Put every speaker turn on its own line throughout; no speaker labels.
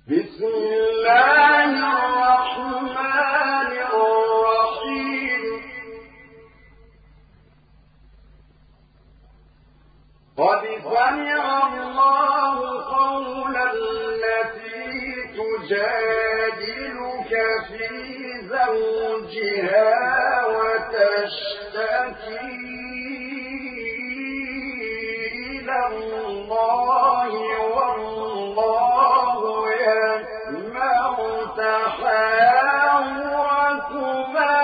بسم الله الرحمن الرحيم قد سمع الله قول التي تجادلك في زوجها وتشتكي إلى الله والله يسمع تحاوركما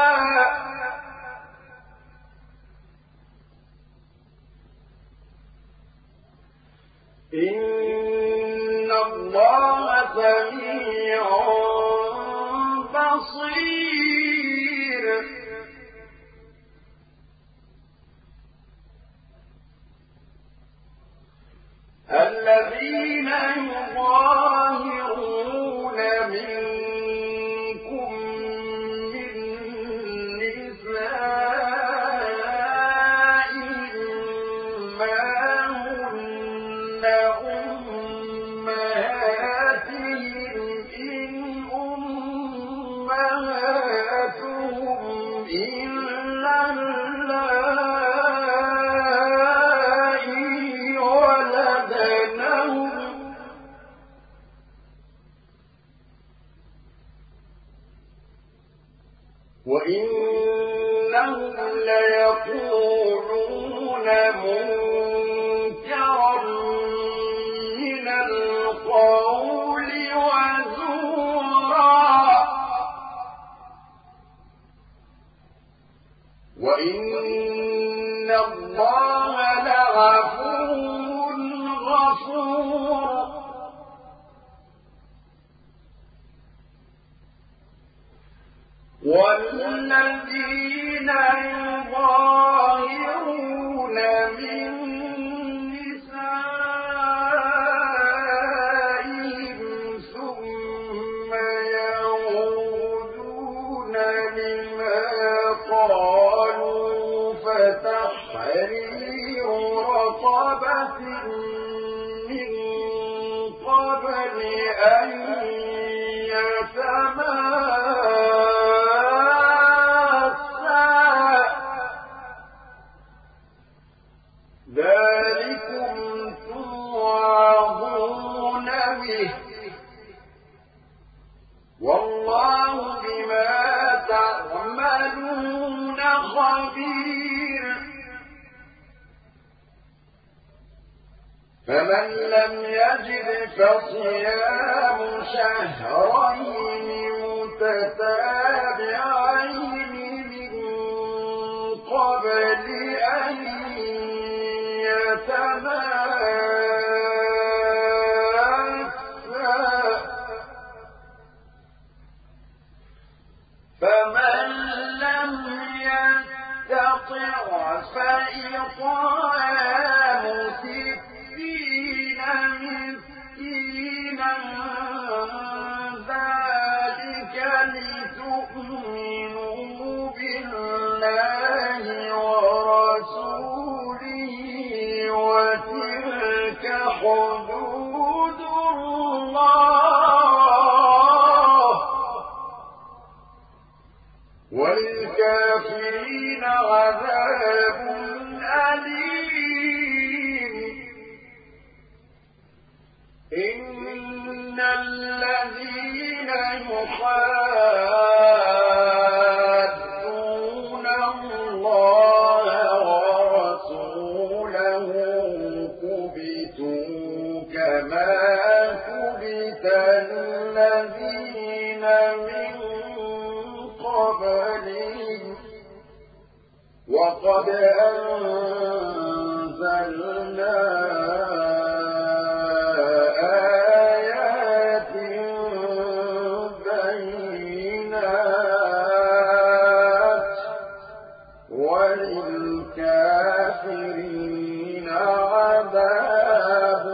إن الله سميع بصير الذين يظاهرون منكم من نسائهم ما هن أمهاتهم إن أمهاتهم إلا اللائي ولدنهم وإنهم ليقولون منكرا من القول وزورا وإن الله لعفو غفور والذين يظاهرون من نسائهم ثم يعودون لما قالوا فتحرير رقبة من قبل أن ذلكم توعظون به والله بما تعملون خبير فمن لم يجد فصيام شهرين متتابعين من قبل أن يتماسا فمن لم يستطع فإطعام 60 مسكينا ذلك لتؤمنوا بالله ورسوله وتلك حدود الله وللكافرين عذاب أليم إن الذين يحادون الله ورسوله كبتوا كما كبت الذين من قبلهم وقد أنزلنا آيات بينات وللكافرين عذاب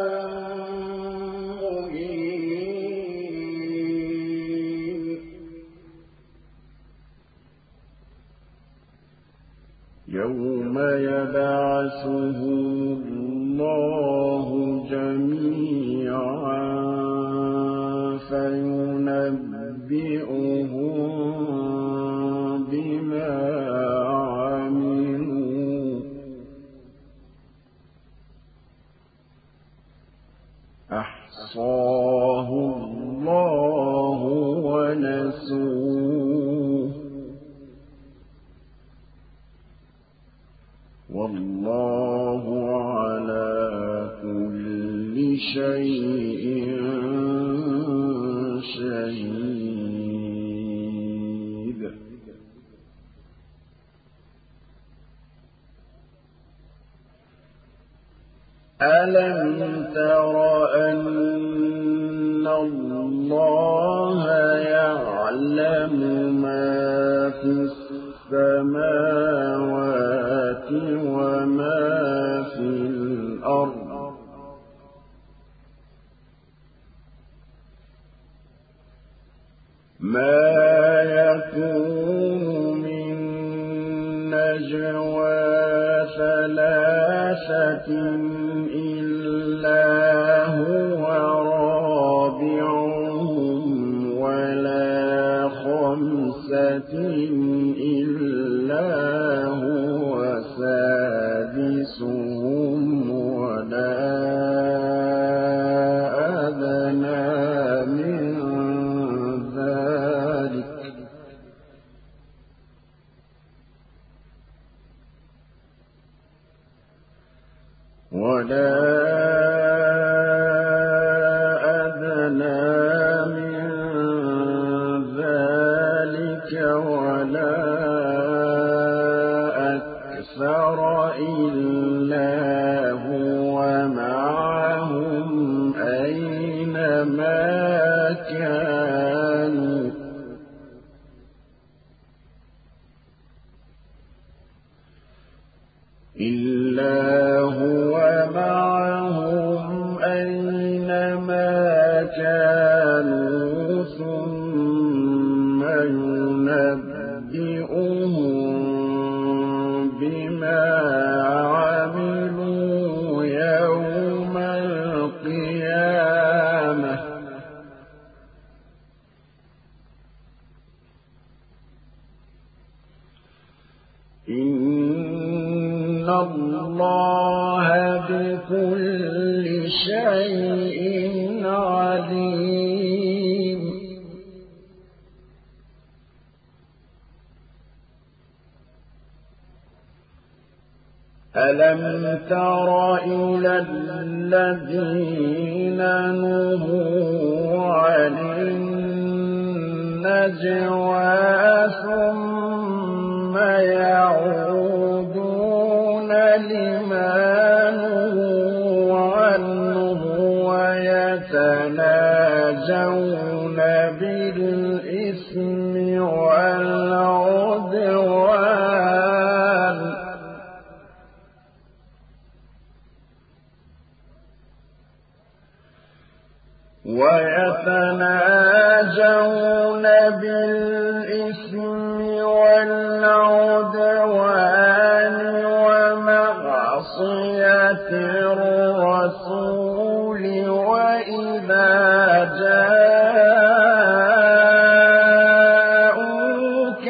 مهين يوم يبعثهم الله جميعا فينبئهم بما عملوا أحصاه الله ونسوه والله على كل شيء شهيد. ألم تر أن الله يعلم ما في السماوات وما في الأرض ما يكون من نجوى ثلاثة إلا هو رابعهم ولا خمسة إلا هو سادسهم ولا أدنى من ذلك ولا أكثر إلا هو معهم أينما كانوا ثم ينبئهم بما عملوا يوم القيامة إن الله بكل شيء عليم. ألم تر إلى الذين نهوا عن النجوى ثم يعودون لما نهوا عنه ويتناجون بالإثم والعدوان ومعصية الرسول وإذا جاءوك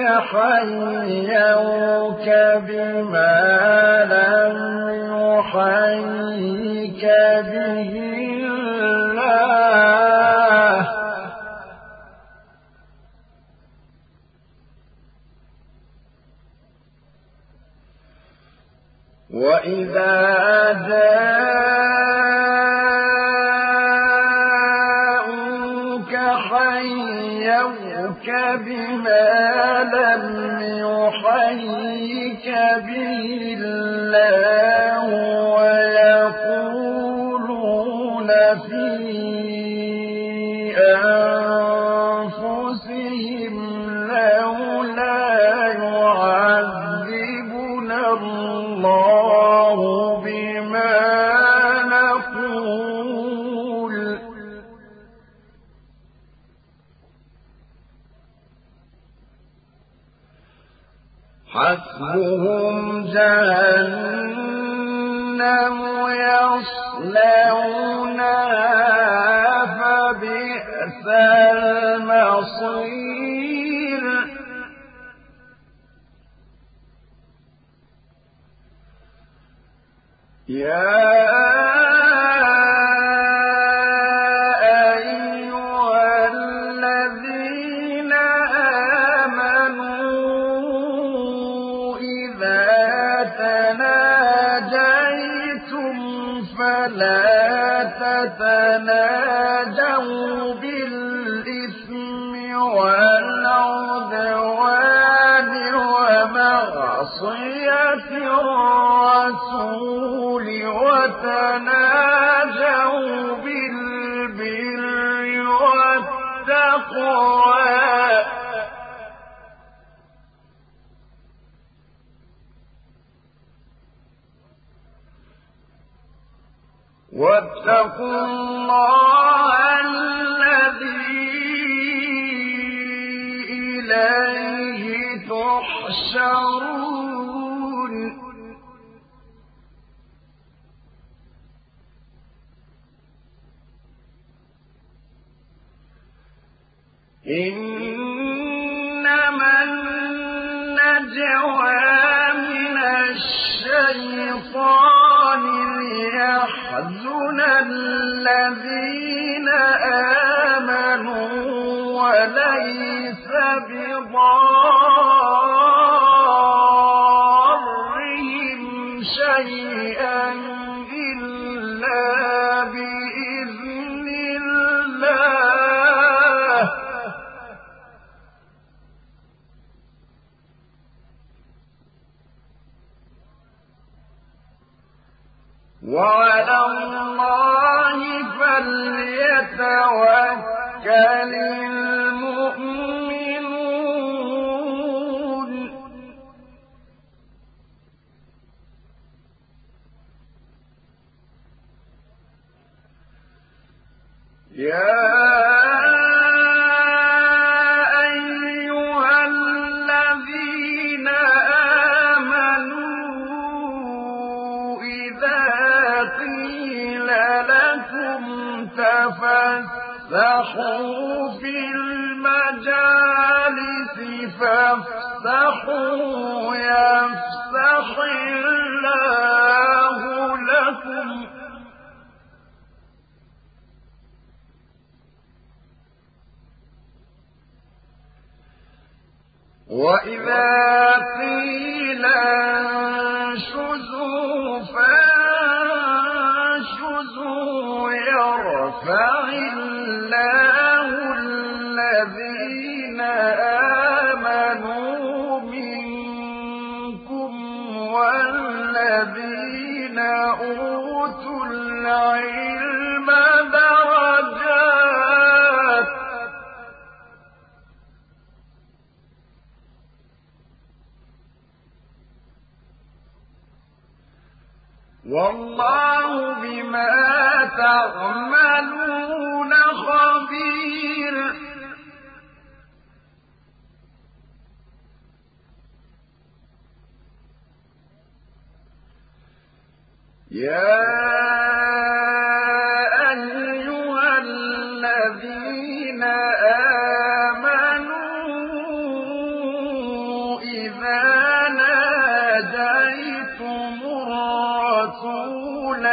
حيوك بما لم يحيك به الله وإذا جاءوك حيوك بما لم يحيك به الله ويقولون في أنفسهم لولا يعذبنا الله بما نقول حسبهم جهنم يصلونها فبئس وبئس المصير يا فلا تتناجوا بالإثم والعدوان ومعصية الرسول وتناجوا بالبر والتقوى واتقوا الله الذي إليه تحشرون إنما النجوى من الشيطان ليحزن الذين آمنوا وليس بضارهم شيئا إلا بإذن الله وعلى الله فليتوكل المؤمنون يا أيها الذين آمنوا إذا قيل لكم تفسحوا في المجالس فافسحوا يفسح الله لكم وإذا قيل انشزوا فانشزوا يرفع الله الذين آمنوا منكم والذين أوتوا العلم درجات والله بما تعملون خبير يا أيها الذين آمنوا إذا ناجيتم الرسول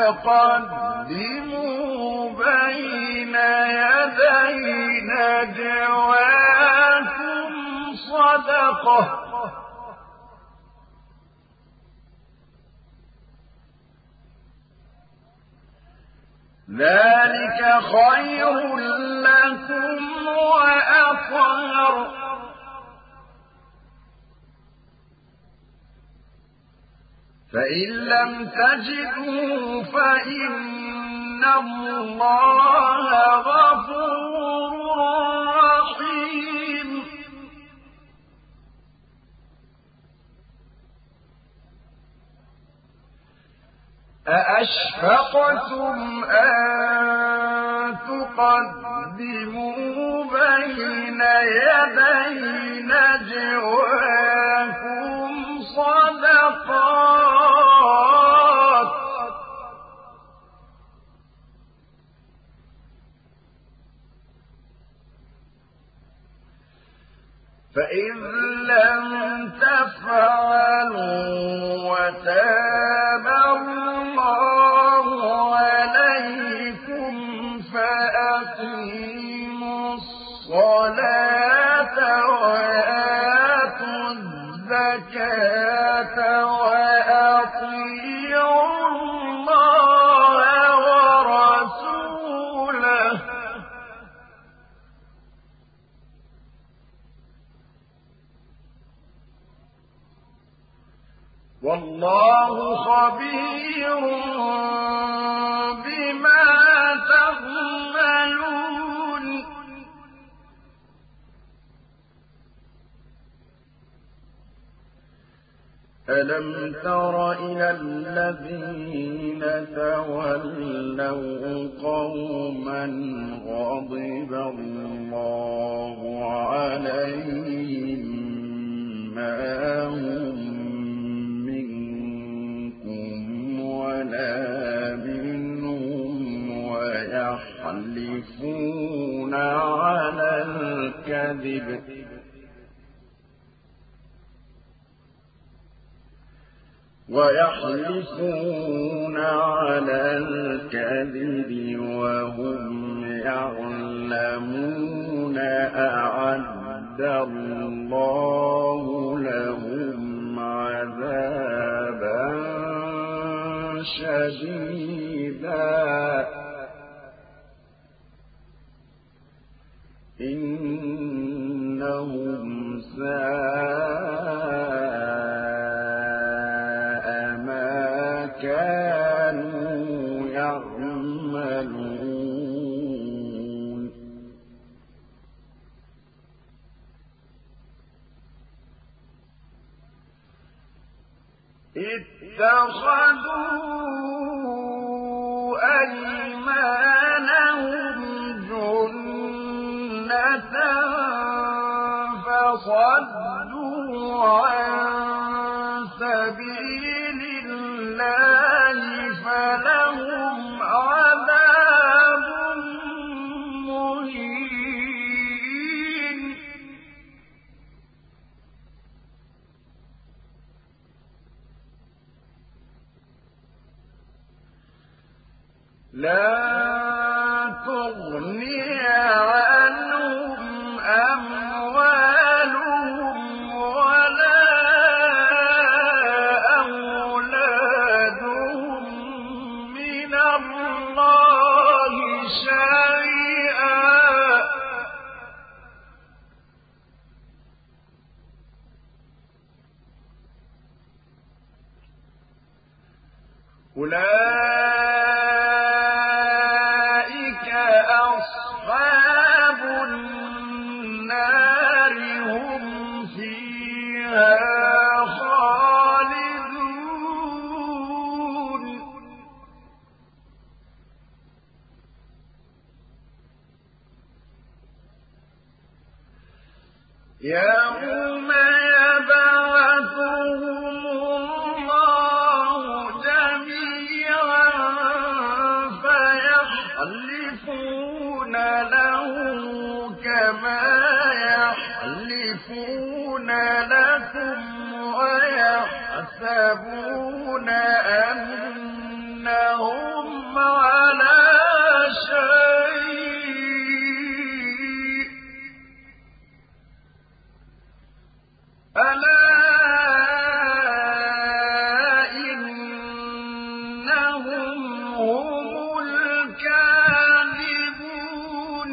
فقدموا بين يدي نجواكم صدقة ذلك خير لكم وأطهر فإن لم تجدوا فإن الله غفور رحيم أأشفقتم أن تقدموا بين يدي نجواكم صدقات فإن لم تفعلوا وتاب الله عليكم فأقيموا الصلاة وآتوا الزكاة وأطيعوا الله ورسوله والله خبير بما تعملون ألم تر إلى الذين تولوا قوما غضب الله عليهم ما هم ولا منهم ويحلفون على الكذب وهم يعلمون أعد الله لهم عذابا شديدا إنهم ساء ما كانوا يعملون اتخذوا أيمانهم جنة فصدوا عن سبيل الله فلهم عذاب مهين لا تغني عنهم أموالهم ولا أولادهم من الله شيئا أولئك أصحاب النار هم فيها خالدون يوم يبعثهم الله جميعا فيحلفون له كما يحلفون لكم ويحسبون أنهم على شيء ألا إنهم هم الكاذبون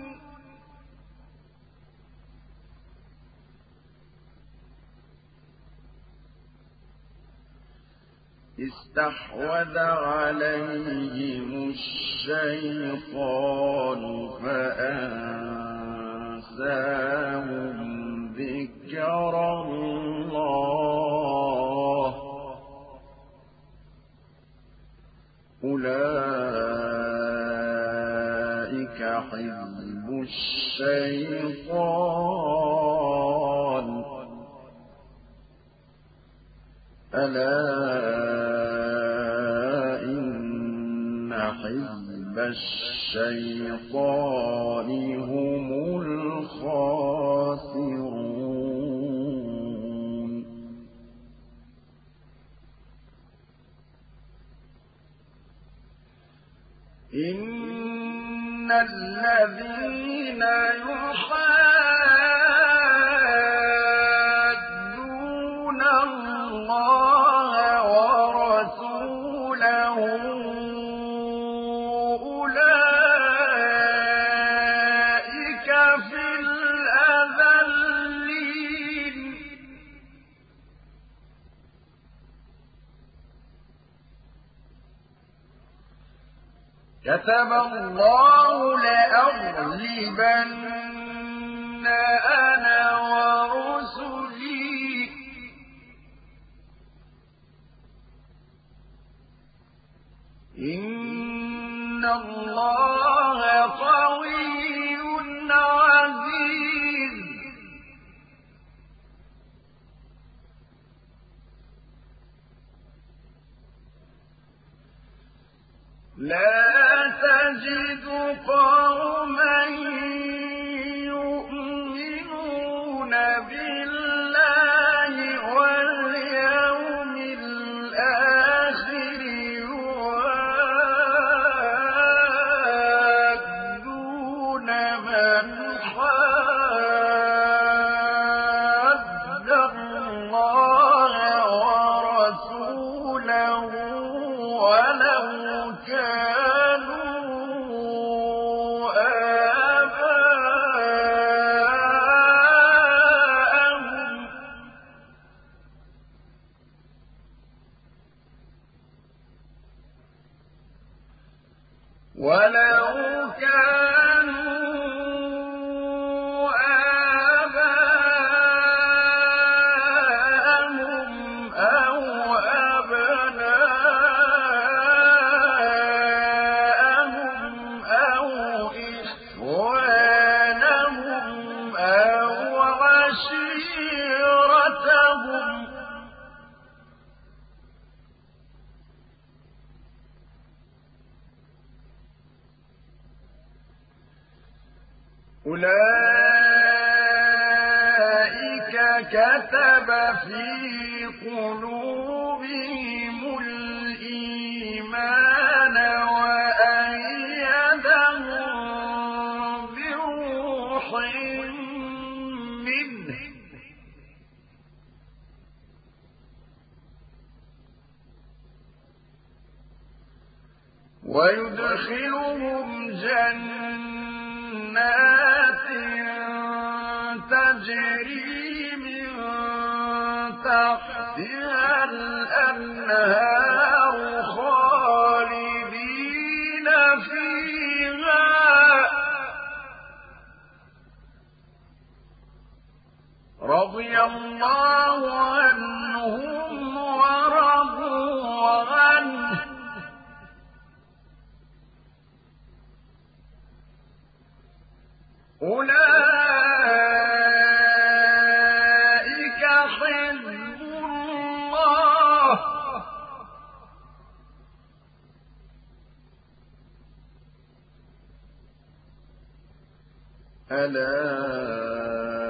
استحوذ عليهم الشيطان فأنساهم ذكر الله أولئك حزب الشيطان ألا إن حزب الشيطان هم الخاسرون الذين يحادون الله ورسوله أولئك في الأذلين كتب الله لأغلبن أنا ورسلي إن الله قوي عزيز لا تجد قوما يؤمنون بالله واليوم الآخر يوادون من حاد الله ورسوله ولو كانوا آباءهم أو أبناءهم أو إخوانهم أو عشيرتهم أولئك كتب في قلوبهم الإيمان وأيدهم بروح منه ويدخلهم جنات تجري من تحتها الأنهار خالدين فيها رضي الله عنهم ورضوا عنه أولئك حزب الله ألا